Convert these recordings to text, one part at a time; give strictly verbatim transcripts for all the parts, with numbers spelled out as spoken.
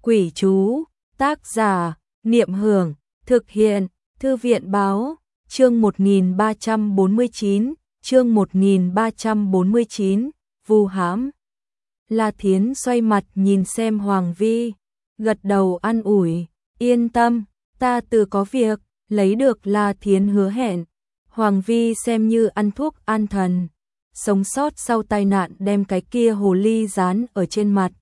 Quỷ chú, tác giả, Niệm Hưởng, thực hiện, Thư viện báo, chương một nghìn ba trăm bốn mươi chín, chương một nghìn ba trăm bốn mươi chín, vu hãm. La Thiến xoay mặt nhìn xem Hoàng Vi, gật đầu an ủi, yên tâm, ta tự có việc, lấy được La Thiến hứa hẹn. Hoàng Vi xem như ăn thuốc an thần, sống sót sau tai nạn đem cái kia hồ ly dán ở trên mặt.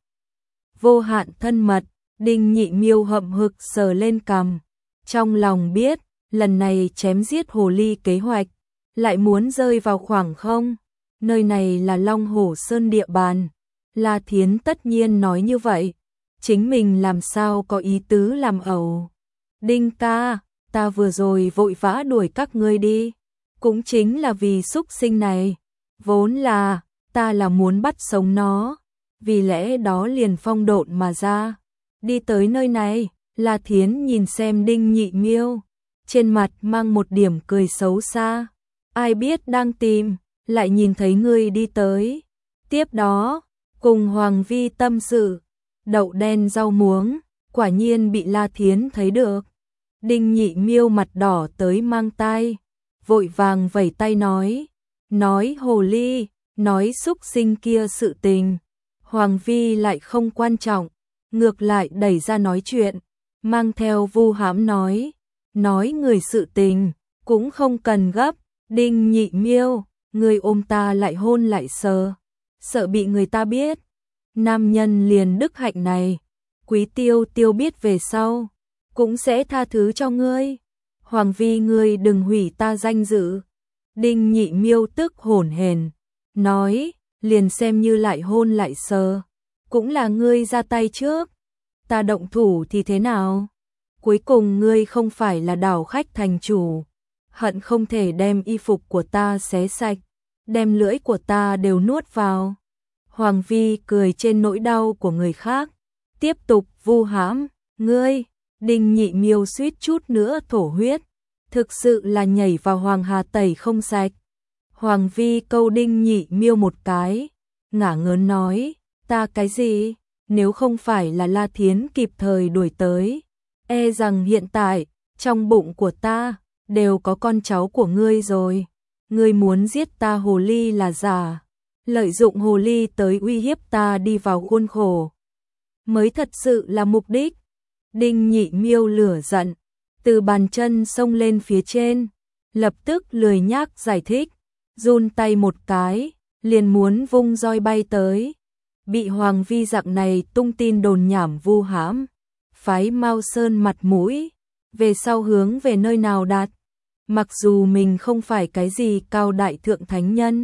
Vô hạn thân mật, Đinh Nhị Miêu hậm hực sờ lên cằm, trong lòng biết, lần này chém giết hồ ly kế hoạch, lại muốn rơi vào khoảng không, nơi này là Long Hổ Sơn địa bàn. La Thiến tất nhiên nói như vậy, chính mình làm sao có ý tứ làm ẩu. Đinh ca, ta vừa rồi vội vã đuổi các ngươi đi, cũng chính là vì xúc sinh này, vốn là, ta là muốn bắt sống nó, vì lẽ đó liền phong độn mà ra. Đi tới nơi này, La Thiến nhìn xem Đinh Nhị Miêu, trên mặt mang một điểm cười xấu xa, ai biết đang tìm, lại nhìn thấy ngươi đi tới. Tiếp đó, cùng Hoàng Vi tâm sự, đậu đen rau muống, quả nhiên bị La Thiến thấy được. Đinh Nhị Miêu mặt đỏ tới mang tai, vội vàng vẩy tay nói, nói hồ ly, nói xúc sinh kia sự tình. Hoàng Vi lại không quan trọng, ngược lại đẩy ra nói chuyện, mang theo vu hãm nói, nói người sự tình, cũng không cần gấp, Đinh Nhị Miêu, người ôm ta lại hôn lại sờ, sợ bị người ta biết. Nam nhân liền đức hạnh này, Quý Tiêu Tiêu biết về sau, cũng sẽ tha thứ cho ngươi. Hoàng Vi ngươi đừng hủy ta danh dự. Đinh Nhị Miêu tức hổn hển, nói, liền xem như lại hôn lại sờ, cũng là ngươi ra tay trước, ta động thủ thì thế nào? Cuối cùng ngươi không phải là đảo khách thành chủ, hận không thể đem y phục của ta xé sạch, đem lưỡi của ta đều nuốt vào. Hoàng Vi cười trên nỗi đau của người khác, tiếp tục vu hãm, ngươi. Đinh Nhị Miêu suýt chút nữa thổ huyết, thực sự là nhảy vào Hoàng Hà tẩy không sạch. Hoàng Vi câu Đinh Nhị Miêu một cái, ngả ngớn nói, ta cái gì, nếu không phải là La Thiến kịp thời đuổi tới, e rằng hiện tại, trong bụng của ta, đều có con cháu của ngươi rồi. Ngươi muốn giết ta hồ ly là giả, lợi dụng hồ ly tới uy hiếp ta đi vào khuôn khổ, mới thật sự là mục đích. Đinh Nhị Miêu lửa giận, từ bàn chân xông lên phía trên, lập tức lười nhác giải thích, run tay một cái, liền muốn vung roi bay tới. Bị Hoàng Vi dạng này tung tin đồn nhảm vu hãm, phái Mao Sơn mặt mũi, về sau hướng về nơi nào đạt. Mặc dù mình không phải cái gì cao đại thượng thánh nhân,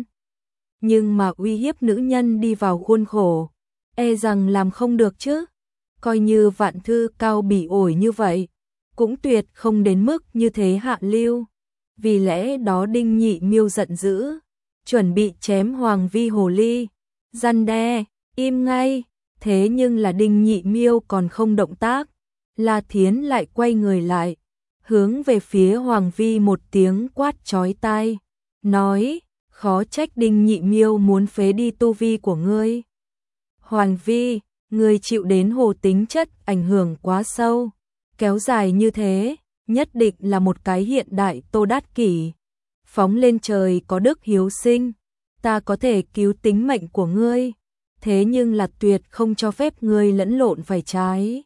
nhưng mà uy hiếp nữ nhân đi vào khuôn khổ, e rằng làm không được chứ. Coi như Vạn Thư cao bỉ ổi như vậy, cũng tuyệt không đến mức như thế hạ lưu. Vì lẽ đó Đinh Nhị Miêu giận dữ, chuẩn bị chém Hoàng Vi hồ ly, răn đe, im ngay. Thế nhưng là Đinh Nhị Miêu còn không động tác, La Thiến lại quay người lại, hướng về phía Hoàng Vi một tiếng quát chói tai, nói, khó trách Đinh Nhị Miêu muốn phế đi tu vi của ngươi. Hoàng Vi, ngươi chịu đến hồ tính chất ảnh hưởng quá sâu, kéo dài như thế, nhất định là một cái hiện đại Tô Đát Kỷ. Phóng lên trời có đức hiếu sinh, ta có thể cứu tính mệnh của ngươi, thế nhưng là tuyệt không cho phép ngươi lẫn lộn phải trái.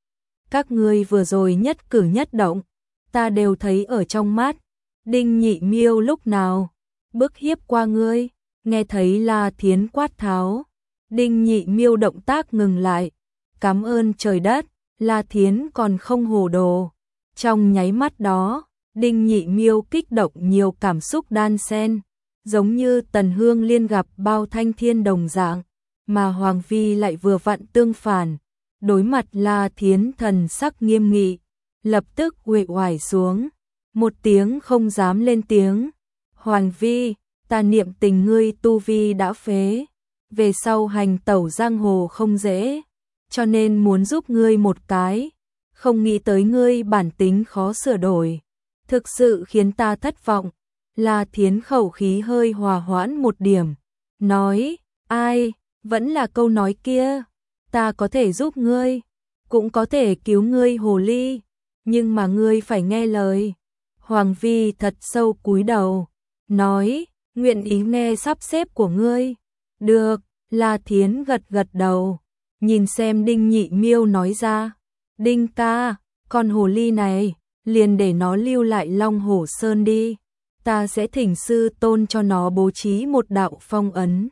Các ngươi vừa rồi nhất cử nhất động, ta đều thấy ở trong mắt. Đinh Nhị Miêu lúc nào bức hiếp qua ngươi? Nghe thấy La Thiến quát tháo, Đinh Nhị Miêu động tác ngừng lại, cảm ơn trời đất, La Thiến còn không hồ đồ. Trong nháy mắt đó, Đinh Nhị Miêu kích động nhiều cảm xúc đan xen, giống như Tần Hương Liên gặp Bao Thanh Thiên đồng dạng, mà Hoàng Vi lại vừa vặn tương phản. Đối mặt La Thiến thần sắc nghiêm nghị, lập tức uể oải xuống, một tiếng không dám lên tiếng. Hoàng Vi, ta niệm tình ngươi tu vi đã phế, về sau hành tẩu giang hồ không dễ, cho nên muốn giúp ngươi một cái, không nghĩ tới ngươi bản tính khó sửa đổi, thực sự khiến ta thất vọng. La Thiến khẩu khí hơi hòa hoãn một điểm, nói, ai, vẫn là câu nói kia, ta có thể giúp ngươi, cũng có thể cứu ngươi hồ ly, nhưng mà ngươi phải nghe lời. Hoàng Vi thật sâu cúi đầu, nói, nguyện ý nghe sắp xếp của ngươi. Được, La Thiến gật gật đầu, nhìn xem Đinh Nhị Miêu nói ra, Đinh ca, con hồ ly này, liền để nó lưu lại Long Hổ Sơn đi, ta sẽ thỉnh sư tôn cho nó bố trí một đạo phong ấn,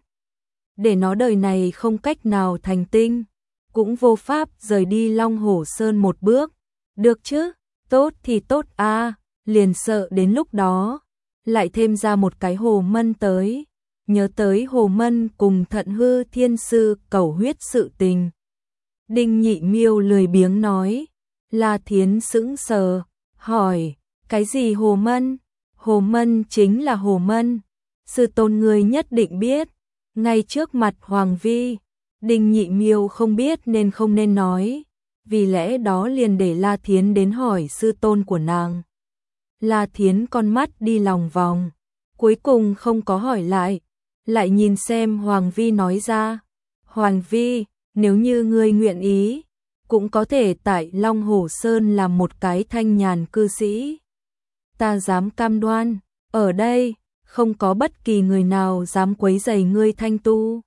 để nó đời này không cách nào thành tinh, cũng vô pháp rời đi Long Hổ Sơn một bước, được chứ, tốt thì tốt a, liền sợ đến lúc đó, lại thêm ra một cái Hồ Mân tới, nhớ tới Hồ Mân cùng Thận Hư Thiên Sư cầu huyết sự tình. Đinh Nhị Miêu lười biếng nói, La Thiến sững sờ, hỏi, cái gì Hồ Mân? Hồ Mân chính là Hồ Mân, sư tôn người nhất định biết, ngay trước mặt Hoàng Vi. Đinh Nhị Miêu không biết nên không nên nói, vì lẽ đó liền để La Thiến đến hỏi sư tôn của nàng. La Thiến con mắt đi lòng vòng, cuối cùng không có hỏi lại, lại nhìn xem Hoàng Vi nói ra, Hoàng Vi, nếu như ngươi nguyện ý, cũng có thể tại Long Hổ Sơn làm một cái thanh nhàn cư sĩ. Ta dám cam đoan, ở đây, không có bất kỳ người nào dám quấy rầy ngươi thanh tu.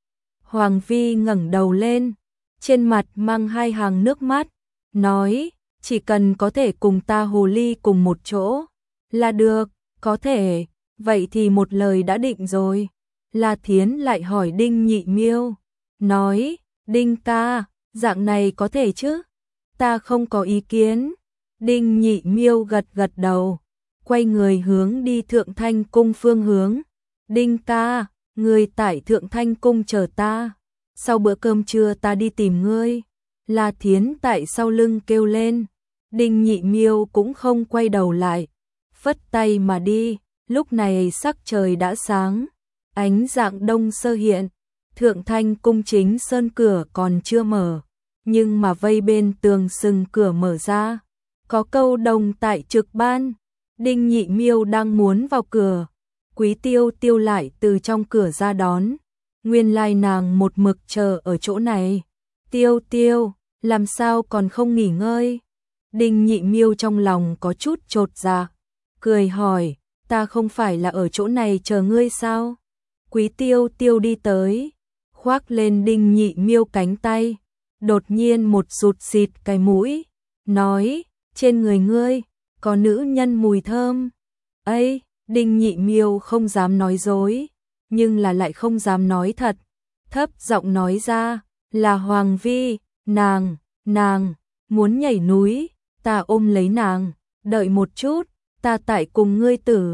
Hoàng Vi ngẩng đầu lên, trên mặt mang hai hàng nước mắt, nói, chỉ cần có thể cùng ta hồ ly cùng một chỗ, là được, có thể, vậy thì một lời đã định rồi. La Thiến lại hỏi Đinh Nhị Miêu, nói, Đinh ca, dạng này có thể chứ? Ta không có ý kiến. Đinh Nhị Miêu gật gật đầu, quay người hướng đi Thượng Thanh Cung phương hướng. Đinh ca, người tại Thượng Thanh Cung chờ ta, sau bữa cơm trưa ta đi tìm ngươi. La Thiến tại sau lưng kêu lên, Đinh Nhị Miêu cũng không quay đầu lại, phất tay mà đi. Lúc này sắc trời đã sáng, ánh dạng đông sơ hiện, Thượng Thanh Cung chính sơn cửa còn chưa mở, nhưng mà vây bên tường sừng cửa mở ra, có câu đồng tại trực ban. Đinh Nhị Miêu đang muốn vào cửa, Quý Tiêu Tiêu lại từ trong cửa ra đón, nguyên lai nàng một mực chờ ở chỗ này. Tiêu Tiêu, làm sao còn không nghỉ ngơi? Đinh Nhị Miêu trong lòng có chút chột dạ, cười hỏi, ta không phải là ở chỗ này chờ ngươi sao? Quý Tiêu Tiêu đi tới, khoác lên Đinh Nhị Miêu cánh tay, đột nhiên một sụt xịt cái mũi, nói, trên người ngươi, có nữ nhân mùi thơm. Ây, Đinh Nhị Miêu không dám nói dối, nhưng là lại không dám nói thật, thấp giọng nói ra, là Hoàng Vi, nàng, nàng, muốn nhảy núi, ta ôm lấy nàng, đợi một chút, ta tại cùng ngươi tử.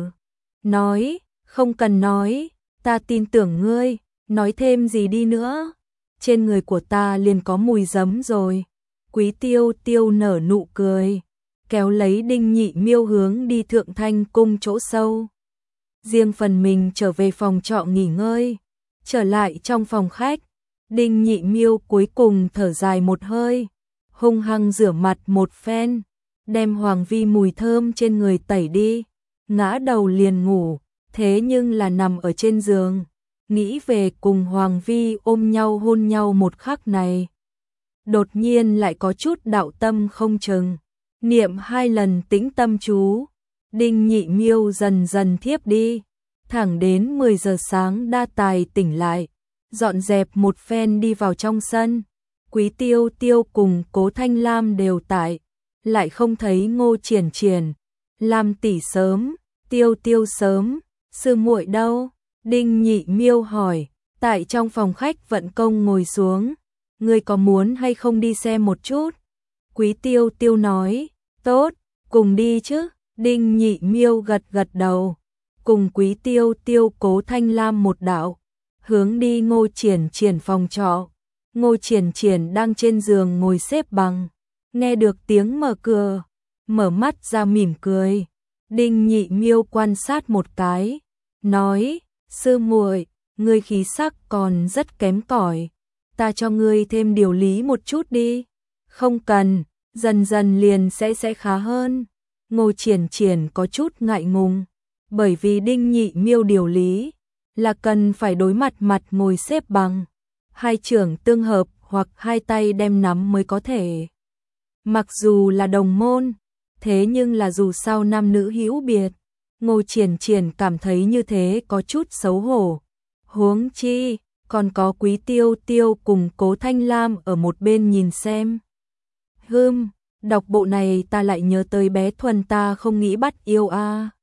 Nói, không cần nói, ta tin tưởng ngươi, nói thêm gì đi nữa, trên người của ta liền có mùi giấm rồi. Quý Tiêu Tiêu nở nụ cười, kéo lấy Đinh Nhị Miêu hướng đi Thượng Thanh Cung chỗ sâu. Riêng phần mình trở về phòng trọ nghỉ ngơi, trở lại trong phòng khách, Đinh Nhị Miêu cuối cùng thở dài một hơi, hung hăng rửa mặt một phen, đem Hoàng Vi mùi thơm trên người tẩy đi, ngã đầu liền ngủ, thế nhưng là nằm ở trên giường, nghĩ về cùng Hoàng Vi ôm nhau hôn nhau một khắc này. Đột nhiên lại có chút đạo tâm không chừng, niệm hai lần tĩnh tâm chú, Đinh Nhị Miêu dần dần thiếp đi, thẳng đến mười giờ sáng đa tài tỉnh lại, dọn dẹp một phen đi vào trong sân. Quý Tiêu Tiêu cùng Cố Thanh Lam đều tại, lại không thấy Ngô Triển Triển. Lam tỷ sớm, Tiêu Tiêu sớm, sư muội đâu? Đinh Nhị Miêu hỏi, tại trong phòng khách vận công ngồi xuống, ngươi có muốn hay không đi xem một chút? Quý Tiêu Tiêu nói, tốt, cùng đi chứ. Đinh Nhị Miêu gật gật đầu, cùng Quý Tiêu Tiêu Cố Thanh Lam một đạo, hướng đi Ngô Triển Triển phòng trọ. Ngô Triển Triển đang trên giường ngồi xếp bằng, nghe được tiếng mở cửa, mở mắt ra mỉm cười. Đinh Nhị Miêu quan sát một cái, nói, sư muội, ngươi khí sắc còn rất kém cỏi, ta cho ngươi thêm điều lý một chút đi. Không cần, dần dần liền sẽ sẽ khá hơn. Ngô Triển Triển có chút ngại ngùng, bởi vì Đinh Nhị Miêu điều lý là cần phải đối mặt mặt ngồi xếp bằng, hai trưởng tương hợp hoặc hai tay đem nắm mới có thể. Mặc dù là đồng môn, thế nhưng là dù sao nam nữ hữu biệt, Ngô Triển Triển cảm thấy như thế có chút xấu hổ. Huống chi, còn có Quý Tiêu Tiêu cùng Cố Thanh Lam ở một bên nhìn xem. Hừm, đọc bộ này ta lại nhớ tới bé Thuần ta không nghĩ bắt yêu a.